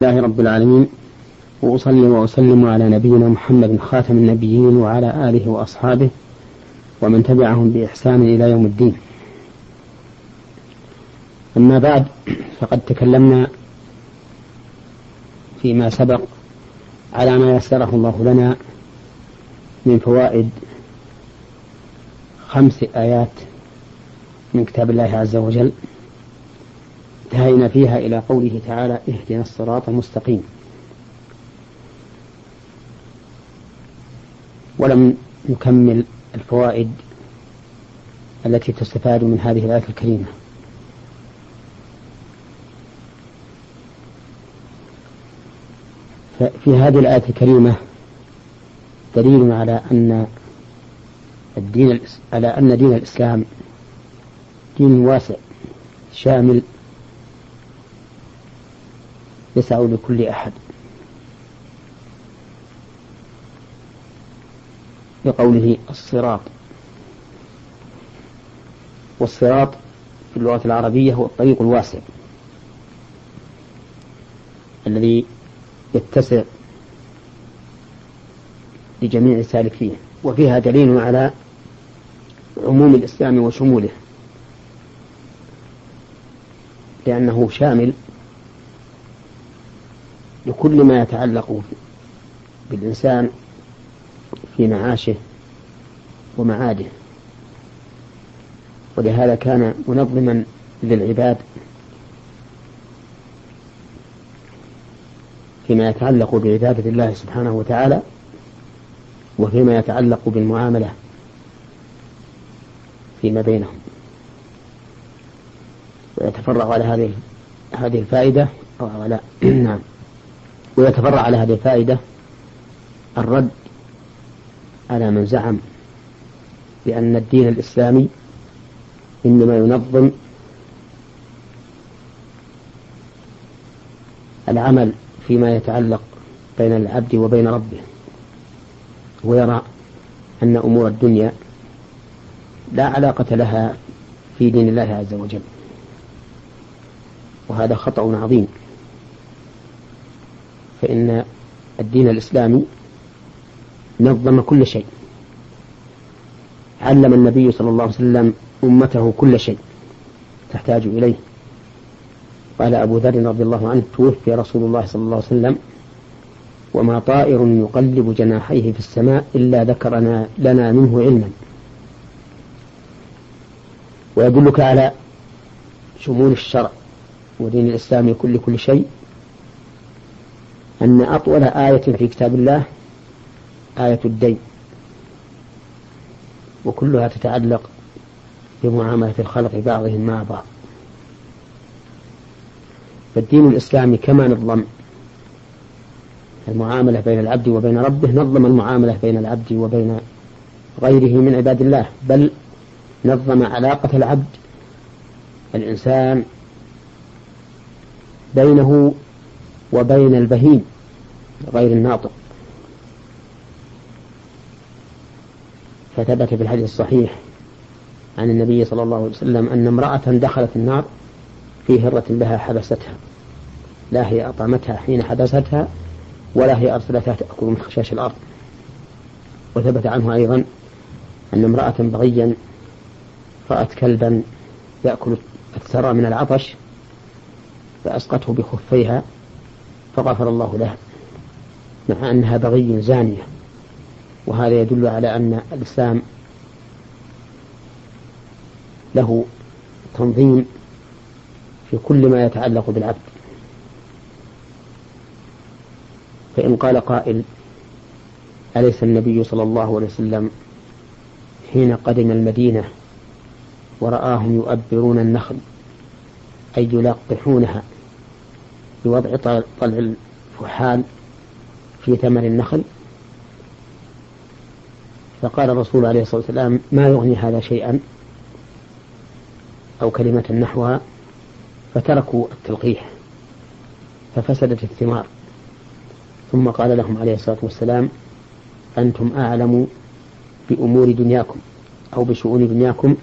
الله رب العالمين، وأصلي وأسلم على نبينا محمد خاتم النبيين وعلى آله وأصحابه ومن تبعهم بإحسان إلى يوم الدين. أما بعد، فقد تكلمنا فيما سبق على ما يسره الله لنا من فوائد 5 آيات من كتاب الله عز وجل، انتهينا فيها إلى قوله تعالى: اهدنا الصراط المستقيم. ولم نكمل الفوائد التي تستفاد من هذه الآية الكريمة. ففي هذه الآية الكريمة دليل على أن دين الإسلام دين واسع شامل يسع لكل أحد، بقوله الصراط. والصراط في اللغة العربية هو الطريق الواسع الذي يتسع لجميع السالكين، وفيها دليل على عموم الإسلام وشموله، لأنه شامل لكل ما يتعلق بالإنسان في معاشه ومعاده، ولهذا كان منظما للعباد فيما يتعلق بعبادة الله سبحانه وتعالى، وفيما يتعلق بالمعاملة فيما بينهم. ويتفرع على هذه الفائدة نعم، ويتفرع على هذه الفائدة الرد على من زعم بأن الدين الإسلامي إنما ينظم العمل فيما يتعلق بين العبد وبين ربه، ويرى أن أمور الدنيا لا علاقة لها في دين الله عز وجل، وهذا خطأ عظيم. فإن الدين الإسلامي نظم كل شيء، علم النبي صلى الله عليه وسلم أمته كل شيء تحتاج إليه. قال أبو ذر رضي الله عنه: توفي رسول الله صلى الله عليه وسلم وما طائر يقلب جناحيه في السماء إلا ذكرنا لنا منه علما. ويدلك على شمول الشرع ودين الإسلام لكل شيء أن أطول آية في كتاب الله آية الدين، وكلها تتعلق بمعاملة الخلق بعضهم مع بعض. فالدين الإسلامي كما نظم المعاملة بين العبد وبين ربه، نظم المعاملة بين العبد وبين غيره من عباد الله، بل نظم علاقة العبد الإنسان بينه وبين البهيم غير الناطق. فثبت في الحديث الصحيح عن النبي صلى الله عليه وسلم أن امرأة دخلت النار في هرة لها حبستها، لا هي أطعمتها حين حبستها ولا هي أرسلتها تأكل من خشاش الأرض. وثبت عنه أيضا أن امرأة بغيا رأت كلبا يأكل الثرى من العطش فأسقته بخفيها فغفر الله لها، مع أنها بغي زانية. وهذا يدل على أن الإسلام له تنظيم في كل ما يتعلق بالعبد. فإن قال قائل: أليس النبي صلى الله عليه وسلم حين قدم المدينة ورآهم يؤبرون النخل أي يلقحونها بوضع طلع الفحال في ثمر النخل؟ فقال الرسول عليه الصلاة والسلام: ما يغني هذا شيئا، أو كلمة نحوها، فتركوا التلقيح ففسدت الثمار. ثم قال لهم عليه الصلاة والسلام: أنتم أعلم بأمور دنياكم أو بشؤون دنياكم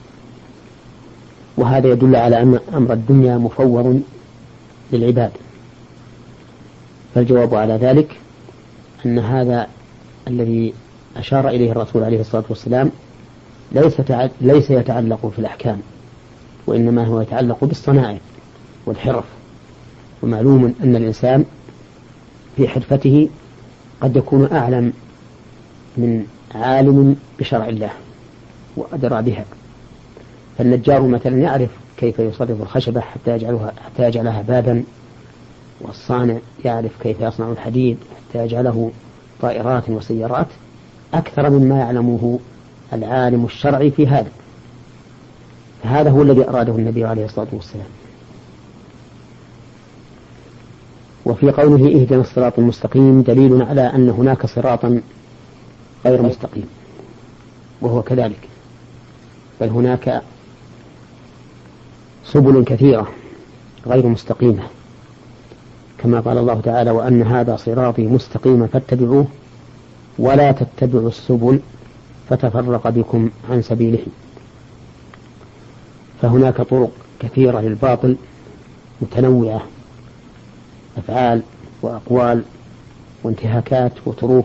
وهذا يدل على أن أمر الدنيا مفوض للعباد فالجواب على ذلك أن هذا الذي أشار إليه الرسول عليه الصلاة والسلام ليس يتعلق في الأحكام، وإنما هو يتعلق بالصنائع والحرف. ومعلوم أن الإنسان في حرفته قد يكون أعلم من عالم بشرع الله وأدرى بها. فالنجار مثلا يعرف كيف يصرف الخشبة حتى يجعلها بابا، والصانع يعرف كيف يصنع الحديد حتى يجعله طائرات وسيارات، أكثر مما يعلمه العالم الشرعي في هذا. هذا هو الذي أراده النبي عليه الصلاة والسلام. وفي قوله اهدنا الصراط المستقيم دليل على أن هناك صراطا غير مستقيم، وهو كذلك، بل هناك سبل كثيرة غير مستقيمة، كما قال الله تعالى وأن هذا صراطي مستقيما فاتبعوه ولا تتبعوا السبل فتفرق بكم عن سبيله. فهناك طرق كثيرة للباطل متنوعة، أفعال وأقوال وانتهاكات وتروك.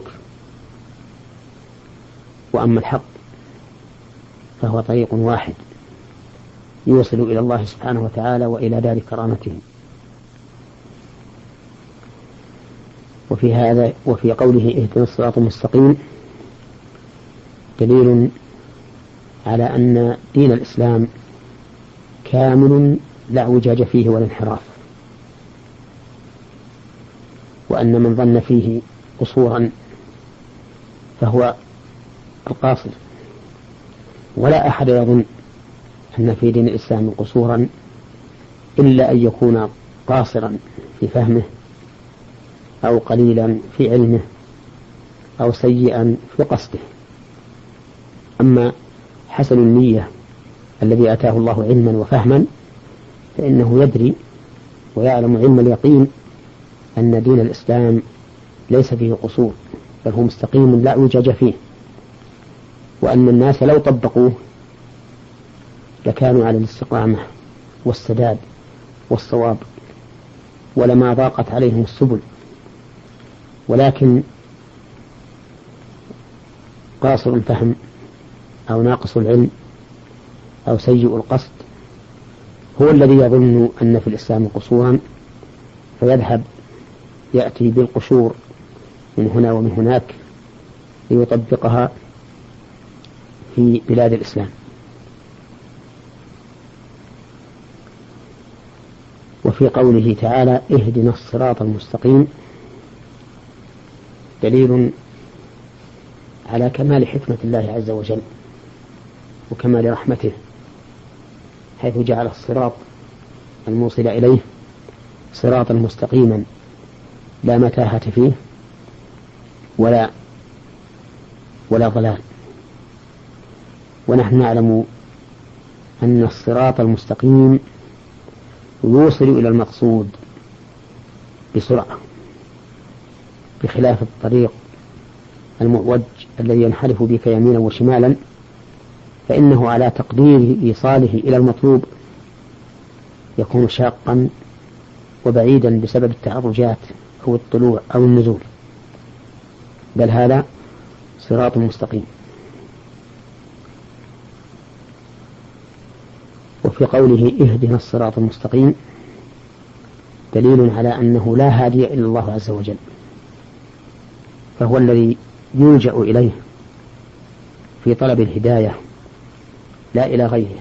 وأما الحق فهو طريق واحد يوصل إلى الله سبحانه وتعالى وإلى دار كرامته. وفي قوله اهدنا الصراط المستقيم دليل على أن دين الإسلام كامل لا اعوجاج فيه ولا انحراف، وأن من ظن فيه قصورا فهو القاصر، ولا أحد يظن أن في دين الإسلام قصورا إلا أن يكون قاصرا في فهمه، أو قليلا في علمه، أو سيئا في قصده. أما حسن النية الذي أتاه الله علما وفهما فإنه يدري ويعلم علم اليقين أن دين الإسلام ليس فيه قصور، بل هو مستقيم لا اعوجاج فيه، وأن الناس لو طبقوه لكانوا على الاستقامة والسداد والصواب، ولما ضاقت عليهم السبل. ولكن قاصر الفهم أو ناقص العلم أو سيء القصد هو الذي يظن أن في الإسلام قصورا، فيذهب يأتي بالقشور من هنا ومن هناك ليطبقها في بلاد الإسلام. وفي قوله تعالى اهدنا الصراط المستقيم دليل على كمال حكمة الله عز وجل وكمال رحمته، حيث جعل الصراط الموصل إليه صراطا مستقيما لا متاهة فيه ولا ضلال. ونحن نعلم أن الصراط المستقيم يوصل إلى المقصود بسرعة، بخلاف الطريق المعوج الذي ينحرف بك يمينا وشمالا، فإنه على تقدير إيصاله إلى المطلوب يكون شاقا وبعيدا بسبب التعرجات أو الطلوع أو النزول، بل هذا صراط مستقيم. وفي قوله اهدنا الصراط المستقيم دليل على أنه لا هادي إلا الله عز وجل، فهو الذي يلجأ إليه في طلب الهداية لا إلى غيره.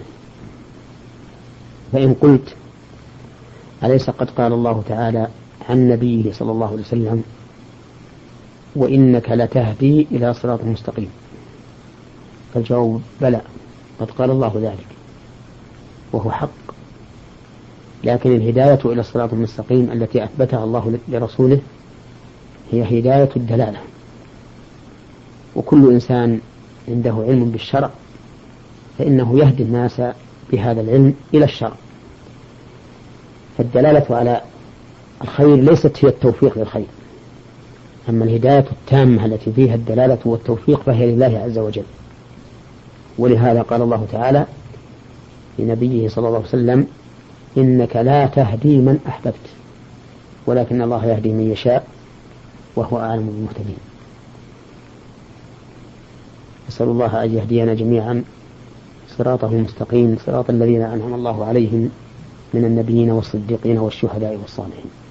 فإن قلت أليس قد قال الله تعالى عن نبيه صلى الله عليه وسلم وإنك لتهدي إلى صراط مستقيم؟ فالجواب بلى، قد قال الله ذلك وهو حق، لكن الهداية إلى الصراط المستقيم التي أثبتها الله لرسوله هي هداية الدلالة، وكل إنسان عنده علم بالشرع فإنه يهدي الناس بهذا العلم إلى الشرع. فالدلالة على الخير ليست هي التوفيق للخير، أما الهداية التامة التي فيها الدلالة والتوفيق فهي لله عز وجل. ولهذا قال الله تعالى لنبيه صلى الله عليه وسلم إنك لا تهدي من أحببت ولكن الله يهدي من يشاء وهو أعلم بالمهتدين. أسأل الله أن يهدينا جميعا صراطه المستقيم، صراط الذين أنعم الله عليهم من النبيين والصديقين والشهداء والصالحين.